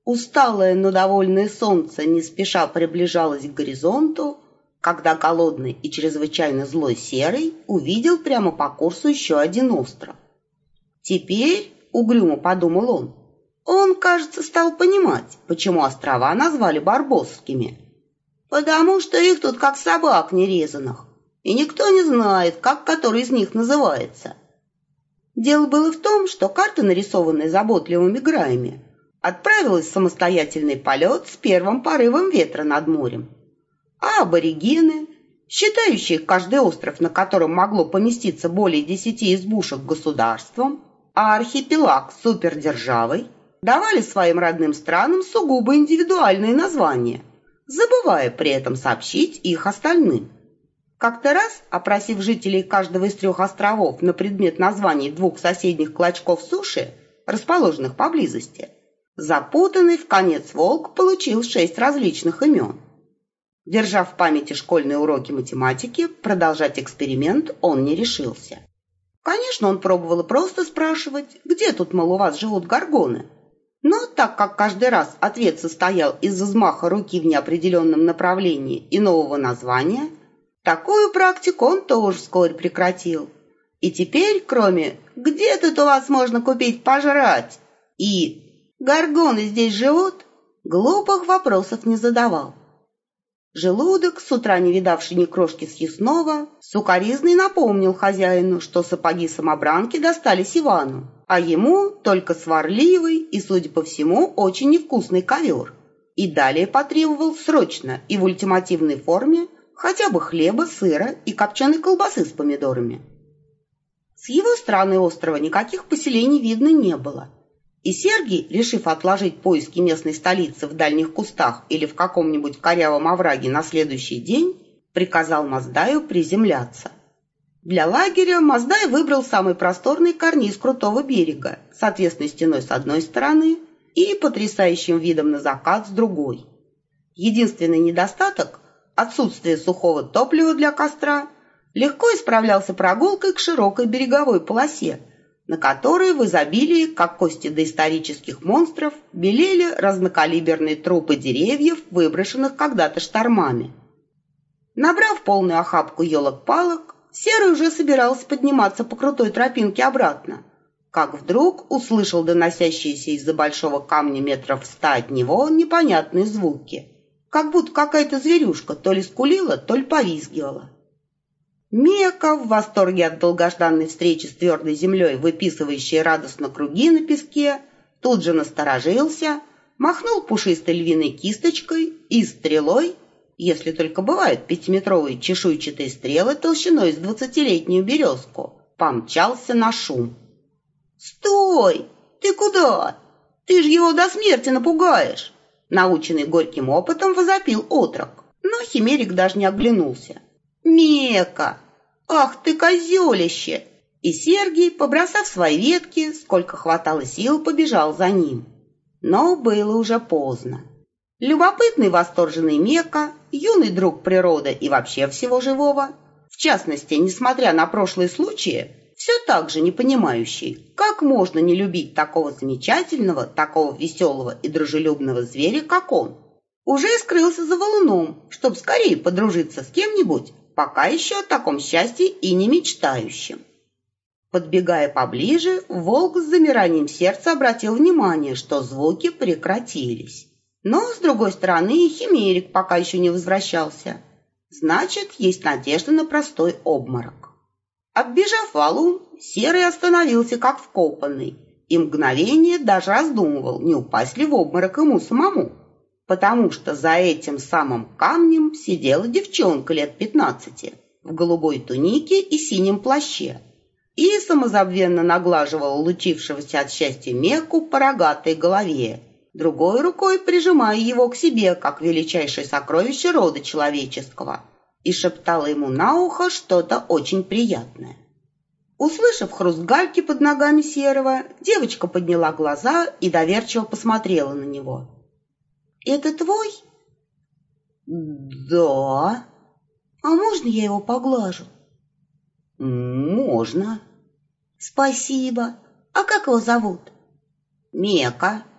Усталое, но довольное солнце не спеша приближалось к горизонту, когда голодный и чрезвычайно злой Серый увидел прямо по курсу еще один остров. Теперь, угрюмо подумал он, кажется, стал понимать, почему острова назвали Барбосскими. Потому что их тут как собак нерезанных, и никто не знает, как который из них называется. Дело было в том, что карта, нарисованная заботливыми граями, отправилась в самостоятельный полет с первым порывом ветра над морем. А аборигены, считающие каждый остров, на котором могло поместиться более 10 избушек, государством, а архипелаг супердержавой, давали своим родным странам сугубо индивидуальные названия, забывая при этом сообщить их остальным. Как-то раз, опросив жителей каждого из 3 островов на предмет названий 2 соседних клочков суши, расположенных поблизости, запутанный вконец волк получил 6 различных имен. Держа в памяти школьные уроки математики, продолжать эксперимент он не решился. Конечно, он пробовал и просто спрашивать, где тут, мол, у вас живут горгоны. Но так как каждый раз ответ состоял из взмаха руки в неопределенном направлении и нового названия, такую практику он тоже вскоре прекратил. И теперь, кроме «где тут у вас можно купить пожрать» и «горгоны здесь живут», глупых вопросов не задавал. Желудок, с утра не видавший ни крошки съестного, сукоризный напомнил хозяину, что сапоги самобранки достались Ивану, а ему только сварливый и, судя по всему, очень невкусный ковер. И далее потребовал срочно и в ультимативной форме хотя бы хлеба, сыра и копченой колбасы с помидорами. С его стороны острова никаких поселений видно не было. И Сергий, решив отложить поиски местной столицы в дальних кустах или в каком-нибудь корявом овраге на следующий день, приказал Маздаю приземляться. Для лагеря Маздай выбрал самый просторный карниз крутого берега с отвесной стеной с одной стороны и потрясающим видом на закат с другой. Единственный недостаток – отсутствие сухого топлива для костра – легко исправлялся прогулкой к широкой береговой полосе, на которой в изобилии, как кости доисторических монстров, белели разнокалиберные трупы деревьев, выброшенных когда-то штормами. Набрав полную охапку елок-палок, Серый уже собирался подниматься по крутой тропинке обратно, как вдруг услышал доносящиеся из-за большого камня метров в 100 от него непонятные звуки, как будто какая-то зверюшка то ли скулила, то ли повизгивала. Мека, в восторге от долгожданной встречи с твердой землей, выписывающей радостно круги на песке, тут же насторожился, махнул пушистой львиной кисточкой и стрелой, если только бывают 5-метровые чешуйчатые стрелы толщиной с 20-летнюю березку, помчался на шум. «Стой! Ты куда? Ты ж его до смерти напугаешь!» Наученный горьким опытом возопил отрок, но химерик даже не оглянулся. «Мека! Ах ты, козелище!» И Сергий, побросав свои ветки, сколько хватало сил, побежал за ним. Но было уже поздно. Любопытный восторженный Мека, юный друг природы и вообще всего живого, в частности, несмотря на прошлые случаи, все так же не понимающий, как можно не любить такого замечательного, такого веселого и дружелюбного зверя, как он, уже скрылся за валуном, чтобы скорее подружиться с кем-нибудь, пока еще о таком счастье и не мечтающем. Подбегая поближе, волк с замиранием сердца обратил внимание, что звуки прекратились. Но, с другой стороны, и химерик пока еще не возвращался. Значит, есть надежда на простой обморок. Оббежав валун, Серый остановился как вкопанный и мгновение даже раздумывал, не упасть ли в обморок ему самому, потому что за этим самым камнем сидела девчонка лет 15 в голубой тунике и синем плаще и самозабвенно наглаживала лучившегося от счастья Меку по рогатой голове, другой рукой прижимая его к себе, как величайшее сокровище рода человеческого, и шептала ему на ухо что-то очень приятное. Услышав хруст гальки под ногами Серого, девочка подняла глаза и доверчиво посмотрела на него. «Это твой?» «Да». «А можно я его поглажу?» «Можно». «Спасибо. А как его зовут?» «Мека».